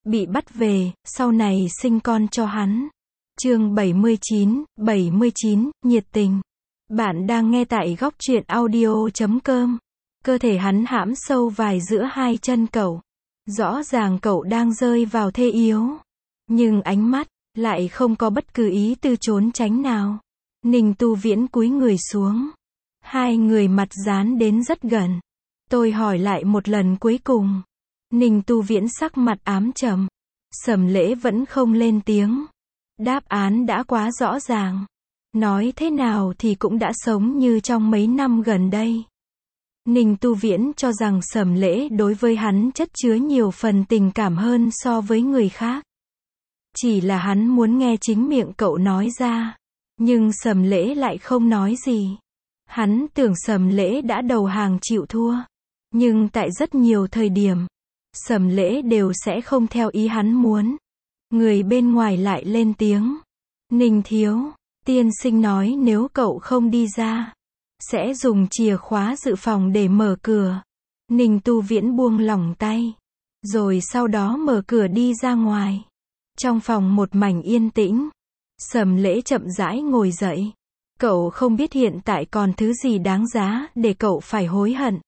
bị bắt về, sau này sinh con cho hắn. Chương 79, nhiệt tình. Bạn đang nghe tại góc truyện audio.com. Cơ thể hắn hãm sâu vài giữa hai chân cậu. Rõ ràng cậu đang rơi vào thê yếu. Nhưng ánh mắt, lại không có bất cứ ý từ trốn tránh nào. Ninh Tu Viễn cúi người xuống. Hai người mặt dán đến rất gần. Tôi hỏi lại một lần cuối cùng. Ninh Tu Viễn sắc mặt ám trầm. Sầm Lễ vẫn không lên tiếng. Đáp án đã quá rõ ràng. Nói thế nào thì cũng đã sống như trong mấy năm gần đây. Ninh Tu Viễn cho rằng Sầm Lễ đối với hắn chất chứa nhiều phần tình cảm hơn so với người khác. Chỉ là hắn muốn nghe chính miệng cậu nói ra. Nhưng Sầm Lễ lại không nói gì. Hắn tưởng Sầm Lễ đã đầu hàng chịu thua. Nhưng tại rất nhiều thời điểm, Sầm Lễ đều sẽ không theo ý hắn muốn. Người bên ngoài lại lên tiếng. Ninh thiếu, tiên sinh nói nếu cậu không đi ra, sẽ dùng chìa khóa dự phòng để mở cửa. Ninh Tu Viễn buông lỏng tay. Rồi sau đó mở cửa đi ra ngoài. Trong phòng một mảnh yên tĩnh. Sầm Lễ chậm rãi ngồi dậy. Cậu không biết hiện tại còn thứ gì đáng giá để cậu phải hối hận.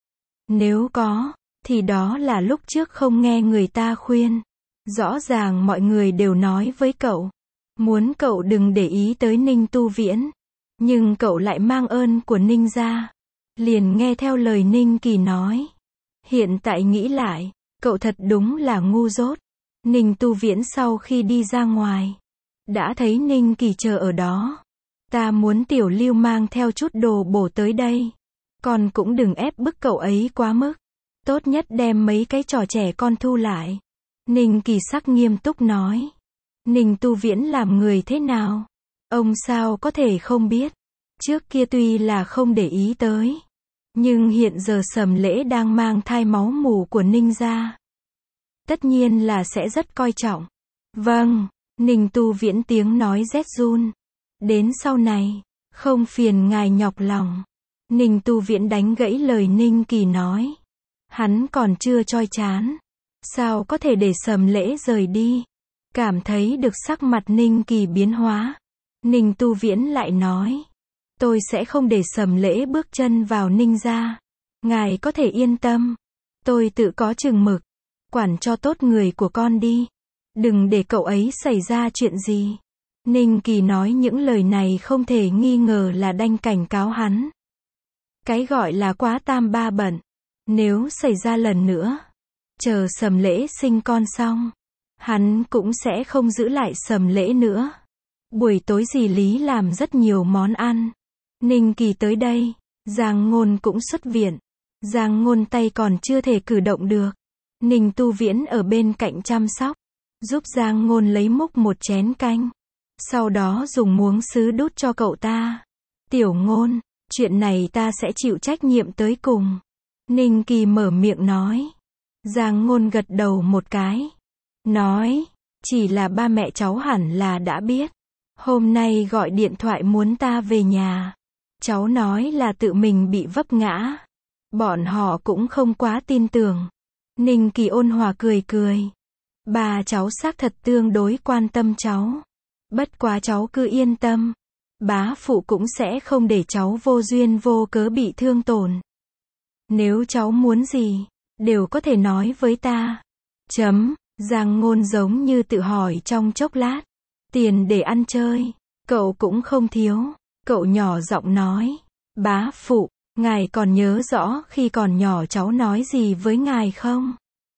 Nếu có, thì đó là lúc trước không nghe người ta khuyên. Rõ ràng mọi người đều nói với cậu. Muốn cậu đừng để ý tới Ninh Tu Viễn. Nhưng cậu lại mang ơn của Ninh gia. Liền nghe theo lời Ninh Kỳ nói. Hiện tại nghĩ lại, cậu thật đúng là ngu dốt. Ninh Tu Viễn sau khi đi ra ngoài, đã thấy Ninh Kỳ chờ ở đó. Ta muốn Tiểu Lưu mang theo chút đồ bổ tới đây. Con cũng đừng ép bức cậu ấy quá mức. Tốt nhất đem mấy cái trò trẻ con thu lại. Ninh Kỳ sắc nghiêm túc nói. Ninh Tu Viễn làm người thế nào? Ông sao có thể không biết? Trước kia tuy là không để ý tới. Nhưng hiện giờ Sầm Lễ đang mang thai máu mủ của Ninh gia. Tất nhiên là sẽ rất coi trọng. Vâng, Ninh Tu Viễn tiếng nói rét run. Đến sau này, không phiền ngài nhọc lòng. Ninh Tu Viễn đánh gãy lời Ninh Kỳ nói. Hắn còn chưa choi chán. Sao có thể để Sầm Lễ rời đi? Cảm thấy được sắc mặt Ninh Kỳ biến hóa. Ninh Tu Viễn lại nói. Tôi sẽ không để Sầm Lễ bước chân vào Ninh gia. Ngài có thể yên tâm. Tôi tự có chừng mực. Quản cho tốt người của con đi. Đừng để cậu ấy xảy ra chuyện gì. Ninh Kỳ nói những lời này không thể nghi ngờ là đang cảnh cáo hắn. Cái gọi là quá tam ba bận. Nếu xảy ra lần nữa, chờ Sầm Lễ sinh con xong, hắn cũng sẽ không giữ lại Sầm Lễ nữa. Buổi tối dì Lý làm rất nhiều món ăn. Ninh Kỳ tới đây, Giang Ngôn cũng xuất viện. Giang Ngôn tay còn chưa thể cử động được. Ninh Tu Viễn ở bên cạnh chăm sóc, giúp Giang Ngôn lấy múc một chén canh. Sau đó dùng muỗng sứ đút cho cậu ta. Tiểu Ngôn, chuyện này ta sẽ chịu trách nhiệm tới cùng. Ninh Kỳ mở miệng nói. Giang Ngôn gật đầu một cái. Nói, chỉ là ba mẹ cháu hẳn là đã biết. Hôm nay gọi điện thoại muốn ta về nhà. Cháu nói là tự mình bị vấp ngã. Bọn họ cũng không quá tin tưởng. Ninh Kỳ ôn hòa cười cười. Ba cháu xác thật tương đối quan tâm cháu. Bất quá cháu cứ yên tâm. Bá phụ cũng sẽ không để cháu vô duyên vô cớ bị thương tổn. Nếu cháu muốn gì, đều có thể nói với ta. Giang Ngôn giống như tự hỏi trong chốc lát. Tiền để ăn chơi, cậu cũng không thiếu. Cậu nhỏ giọng nói. Bá phụ, ngài còn nhớ rõ khi còn nhỏ cháu nói gì với ngài không?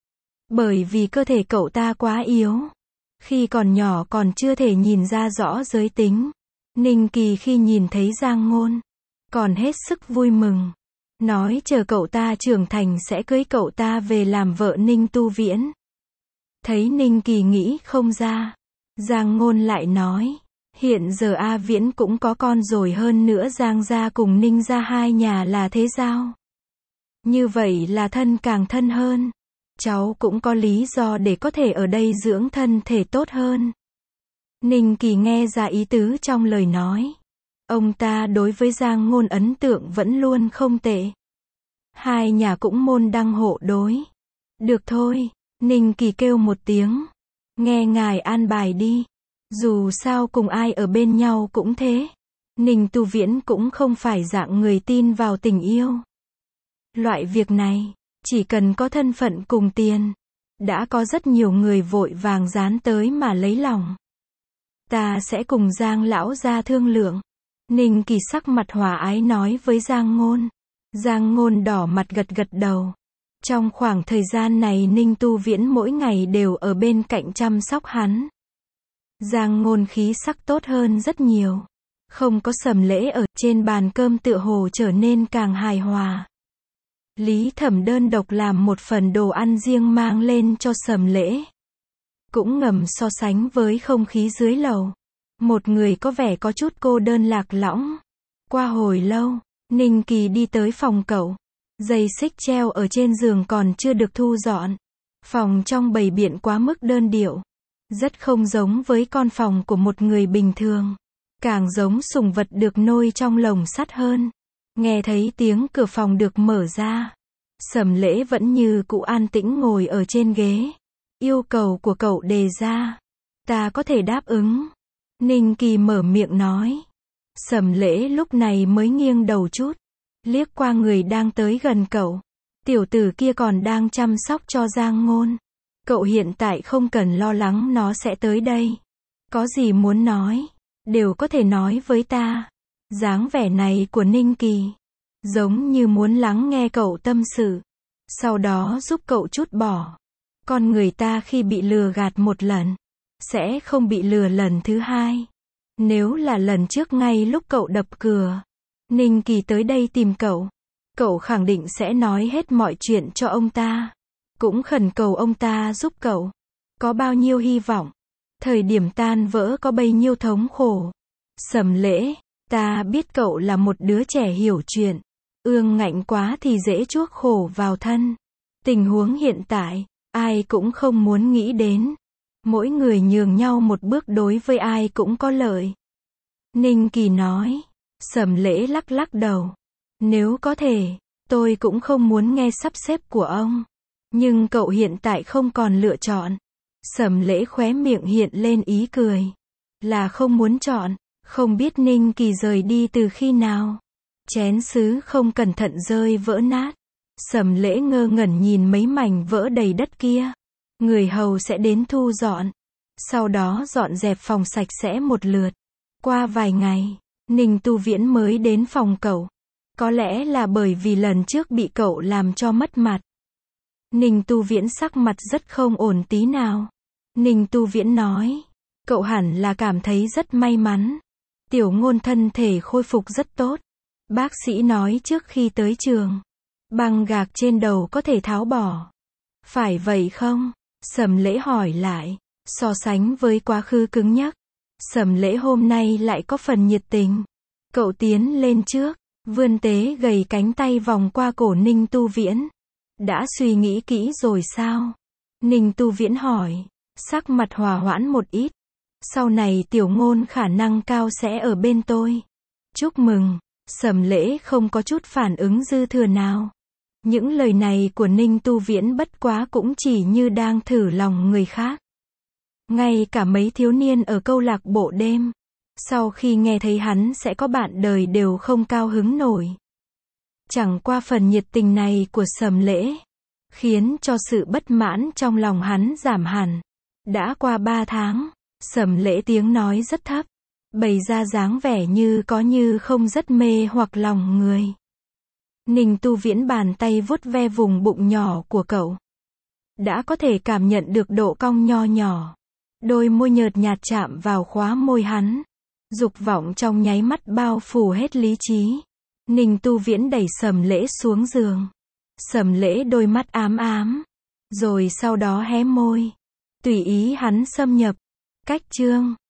Bởi vì cơ thể cậu ta quá yếu. Khi còn nhỏ còn chưa thể nhìn ra rõ giới tính. Ninh Kỳ khi nhìn thấy Giang Ngôn, còn hết sức vui mừng. Nói chờ cậu ta trưởng thành sẽ cưới cậu ta về làm vợ Ninh Tu Viễn. Thấy Ninh Kỳ nghĩ không ra, Giang Ngôn lại nói. Hiện giờ A Viễn cũng có con rồi, hơn nữa Giang gia cùng Ninh gia hai nhà là thế giao. Như vậy là thân càng thân hơn. Cháu cũng có lý do để có thể ở đây dưỡng thân thể tốt hơn. Ninh Kỳ nghe ra ý tứ trong lời nói. Ông ta đối với Giang Ngôn ấn tượng vẫn luôn không tệ. Hai nhà cũng môn đăng hộ đối. Được thôi, Ninh Kỳ kêu một tiếng. Nghe ngài an bài đi. Dù sao cùng ai ở bên nhau cũng thế. Ninh Tu Viễn cũng không phải dạng người tin vào tình yêu. Loại việc này, chỉ cần có thân phận cùng tiền. Đã có rất nhiều người vội vàng dán tới mà lấy lòng. Ta sẽ cùng Giang lão gia thương lượng. Ninh Kỳ sắc mặt hòa ái nói với Giang Ngôn. Giang Ngôn đỏ mặt gật gật đầu. Trong khoảng thời gian này Ninh Tu Viễn mỗi ngày đều ở bên cạnh chăm sóc hắn. Giang Ngôn khí sắc tốt hơn rất nhiều. Không có Sầm Lễ ở trên bàn cơm tựa hồ trở nên càng hài hòa. Lý Thẩm đơn độc làm một phần đồ ăn riêng mang lên cho Sầm Lễ. Cũng ngầm so sánh với không khí dưới lầu. Một người có vẻ có chút cô đơn lạc lõng. Qua hồi lâu, Ninh Kỳ đi tới phòng cậu. Dây xích treo ở trên giường còn chưa được thu dọn. Phòng trong bày biện quá mức đơn điệu. Rất không giống với con phòng của một người bình thường. Càng giống sủng vật được nuôi trong lồng sắt hơn. Nghe thấy tiếng cửa phòng được mở ra. Sầm Lễ vẫn như cũ an tĩnh ngồi ở trên ghế. Yêu cầu của cậu đề ra. Ta có thể đáp ứng. Ninh Kỳ mở miệng nói. Sầm Lễ lúc này mới nghiêng đầu chút. Liếc qua người đang tới gần cậu. Tiểu tử kia còn đang chăm sóc cho Giang Ngôn. Cậu hiện tại không cần lo lắng nó sẽ tới đây. Có gì muốn nói, đều có thể nói với ta. Dáng vẻ này của Ninh Kỳ, giống như muốn lắng nghe cậu tâm sự. Sau đó giúp cậu trút bỏ. Con người ta khi bị lừa gạt một lần, sẽ không bị lừa lần thứ hai. Nếu là lần trước ngay lúc cậu đập cửa, Ninh Kỳ tới đây tìm cậu, cậu khẳng định sẽ nói hết mọi chuyện cho ông ta. Cũng khẩn cầu ông ta giúp cậu. Có bao nhiêu hy vọng, thời điểm tan vỡ có bấy nhiêu thống khổ. Sầm Lễ, ta biết cậu là một đứa trẻ hiểu chuyện. Ương ngạnh quá thì dễ chuốc khổ vào thân. Tình huống hiện tại, ai cũng không muốn nghĩ đến. Mỗi người nhường nhau một bước đối với ai cũng có lợi. Ninh Kỳ nói. Sầm Lễ lắc lắc đầu. Nếu có thể, tôi cũng không muốn nghe sắp xếp của ông. Nhưng cậu hiện tại không còn lựa chọn. Sầm Lễ khóe miệng hiện lên ý cười. Là không muốn chọn. Không biết Ninh Kỳ rời đi từ khi nào. Chén sứ không cẩn thận rơi vỡ nát. Sầm Lễ ngơ ngẩn nhìn mấy mảnh vỡ đầy đất kia. Người hầu sẽ đến thu dọn. Sau đó dọn dẹp phòng sạch sẽ một lượt. Qua vài ngày, Ninh Tu Viễn mới đến phòng cậu. Có lẽ là bởi vì lần trước bị cậu làm cho mất mặt. Ninh Tu Viễn sắc mặt rất không ổn tí nào. Ninh Tu Viễn nói, cậu hẳn là cảm thấy rất may mắn. Tiểu Ngôn thân thể khôi phục rất tốt. Bác sĩ nói trước khi tới trường, băng gạc trên đầu có thể tháo bỏ. Phải vậy không? Sầm Lễ hỏi lại. So sánh với quá khứ cứng nhắc, Sầm Lễ hôm nay lại có phần nhiệt tình. Cậu tiến lên trước, vươn tế gầy cánh tay vòng qua cổ Ninh Tu Viễn. Đã suy nghĩ kỹ rồi sao? Ninh Tu Viễn hỏi, sắc mặt hòa hoãn một ít. Sau này Tiểu Ngôn khả năng cao sẽ ở bên tôi. Chúc mừng. Sầm Lễ không có chút phản ứng dư thừa nào. Những lời này của Ninh Tu Viễn bất quá cũng chỉ như đang thử lòng người khác. Ngay cả mấy thiếu niên ở câu lạc bộ đêm, sau khi nghe thấy hắn sẽ có bạn đời đều không cao hứng nổi. Chẳng qua phần nhiệt tình này của Sầm Lễ, khiến cho sự bất mãn trong lòng hắn giảm hẳn. Đã qua 3 tháng, Sầm Lễ tiếng nói rất thấp, bày ra dáng vẻ như có như không rất mê hoặc lòng người. Ninh Tu Viễn bàn tay vuốt ve vùng bụng nhỏ của cậu. Đã có thể cảm nhận được độ cong nho nhỏ. Đôi môi nhợt nhạt chạm vào khóa môi hắn. Dục vọng trong nháy mắt bao phủ hết lý trí. Ninh Tu Viễn đẩy Sầm Lễ xuống giường. Sầm Lễ đôi mắt ám ám. Rồi sau đó hé môi. Tùy ý hắn xâm nhập. Cách chương